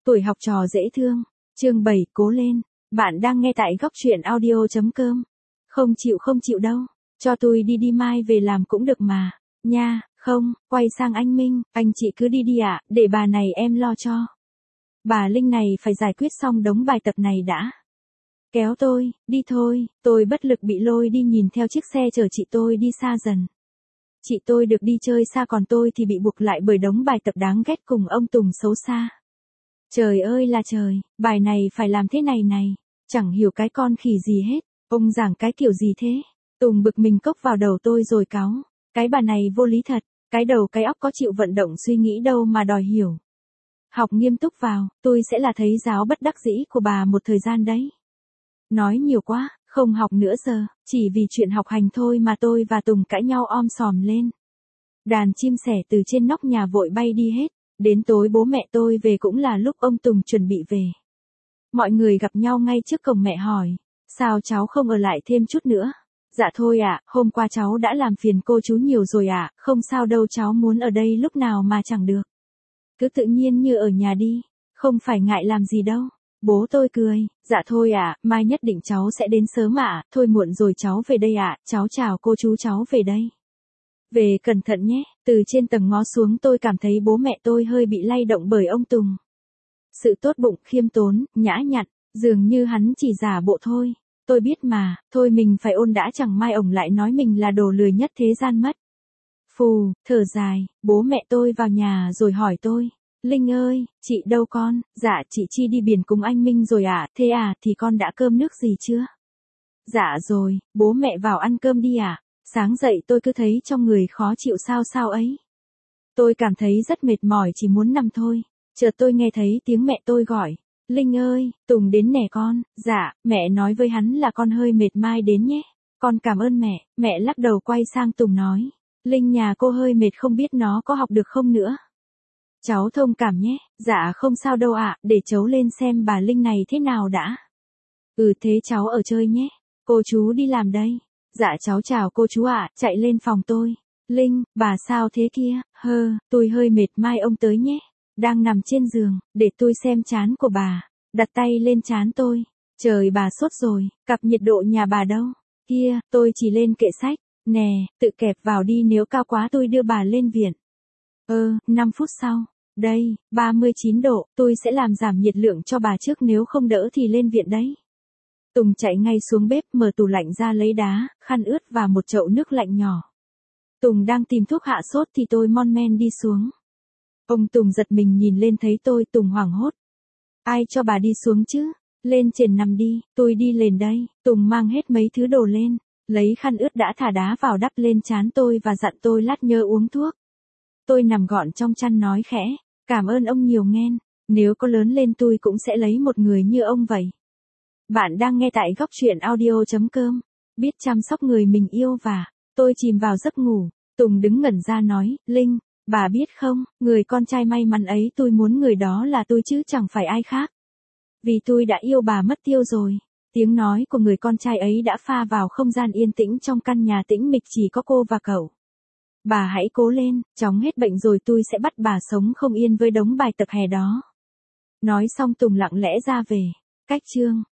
Tuổi học trò dễ thương. Chương 7, cố lên. Bạn đang nghe tại góc truyện audio.com. Không chịu đâu. Cho tôi đi mai về làm cũng được mà. Nha, không, quay sang anh Minh, anh chị cứ đi ạ, để bà này em lo cho. Bà Linh này phải giải quyết xong đống bài tập này đã. Kéo tôi, đi thôi, tôi bất lực bị lôi đi nhìn theo chiếc xe chở chị tôi đi xa dần. Chị tôi được đi chơi xa còn tôi thì bị buộc lại bởi đống bài tập đáng ghét cùng ông Tùng xấu xa. Trời ơi là trời, bài này phải làm thế này, chẳng hiểu cái con khỉ gì hết, ông giảng cái kiểu gì thế? Tùng bực mình cốc vào đầu tôi rồi cáu, cái bà này vô lý thật, cái đầu cái óc có chịu vận động suy nghĩ đâu mà đòi hiểu. Học nghiêm túc vào, tôi sẽ là thầy giáo bất đắc dĩ của bà một thời gian đấy. Nói nhiều quá, không học nữa giờ, chỉ vì chuyện học hành thôi mà tôi và Tùng cãi nhau om sòm lên. Đàn chim sẻ từ trên nóc nhà vội bay đi hết, đến tối bố mẹ tôi về cũng là lúc ông Tùng chuẩn bị về. Mọi người gặp nhau ngay trước cổng mẹ hỏi, sao cháu không ở lại thêm chút nữa? Dạ thôi ạ, hôm qua cháu đã làm phiền cô chú nhiều rồi ạ, không sao đâu, cháu muốn ở đây lúc nào mà chẳng được. Cứ tự nhiên như ở nhà đi, không phải ngại làm gì đâu. Bố tôi cười, dạ thôi ạ, mai nhất định cháu sẽ đến sớm ạ, thôi muộn rồi cháu về đây ạ, cháu chào cô chú, cháu về đây. Về cẩn thận nhé, từ trên tầng ngó xuống tôi cảm thấy bố mẹ tôi hơi bị lay động bởi ông Tùng. Sự tốt bụng, khiêm tốn, nhã nhặn, dường như hắn chỉ giả bộ thôi. Tôi biết mà, thôi mình phải ôn đã, chẳng mai ổng lại nói mình là đồ lười nhất thế gian mất. Phù, thở dài, bố mẹ tôi vào nhà rồi hỏi tôi. Linh ơi, chị đâu con? Dạ chị Chi đi biển cùng anh Minh rồi ạ, thế à thì con đã cơm nước gì chưa? Dạ rồi, bố mẹ vào ăn cơm đi ạ. Sáng dậy tôi cứ thấy trong người khó chịu sao ấy. Tôi cảm thấy rất mệt mỏi chỉ muốn nằm thôi. Chợt tôi nghe thấy tiếng mẹ tôi gọi. Linh ơi, Tùng đến nè con. Dạ, mẹ nói với hắn là con hơi mệt mai đến nhé. Con cảm ơn mẹ. Mẹ lắc đầu quay sang Tùng nói. Linh nhà cô hơi mệt không biết nó có học được không nữa. Cháu thông cảm nhé. Dạ không sao đâu ạ, để cháu lên xem bà Linh này thế nào đã. Thế cháu ở chơi nhé. Cô chú đi làm đây. Dạ cháu chào cô chú ạ, chạy lên phòng tôi. Linh, bà sao thế kia? Tôi hơi mệt mai ông tới nhé. Đang nằm trên giường, để tôi xem trán của bà. Đặt tay lên trán tôi. Trời bà sốt rồi, cặp nhiệt độ nhà bà đâu? Kia, tôi chỉ lên kệ sách. Nè, tự kẹp vào đi, nếu cao quá tôi đưa bà lên viện. 5 phút sau. Đây, 39 độ, tôi sẽ làm giảm nhiệt lượng cho bà trước, nếu không đỡ thì lên viện đấy. Tùng chạy ngay xuống bếp, mở tủ lạnh ra lấy đá, khăn ướt và một chậu nước lạnh nhỏ. Tùng đang tìm thuốc hạ sốt thì tôi mon men đi xuống. Ông Tùng giật mình nhìn lên thấy tôi. Tùng hoảng hốt. Ai cho bà đi xuống chứ? Lên trên nằm đi, tôi đi lên đây. Tùng mang hết mấy thứ đồ lên, lấy khăn ướt đã thả đá vào đắp lên trán tôi và dặn tôi lát nhớ uống thuốc. Tôi nằm gọn trong chăn nói khẽ, cảm ơn ông nhiều nghen, nếu có lớn lên tôi cũng sẽ lấy một người như ông vậy. Bạn đang nghe tại góc truyện audio.com. Biết chăm sóc người mình yêu và tôi chìm vào giấc ngủ. Tùng đứng ngẩn ra nói, Linh, bà biết không, người con trai may mắn ấy tôi muốn người đó là tôi chứ chẳng phải ai khác. Vì tôi đã yêu bà mất tiêu rồi. Tiếng nói của người con trai ấy đã pha vào không gian yên tĩnh trong căn nhà tĩnh mịch chỉ có cô và cậu. Bà hãy cố lên, chóng hết bệnh rồi tôi sẽ bắt bà sống không yên với đống bài tập hè đó. Nói xong Tùng lặng lẽ ra về. Cách chương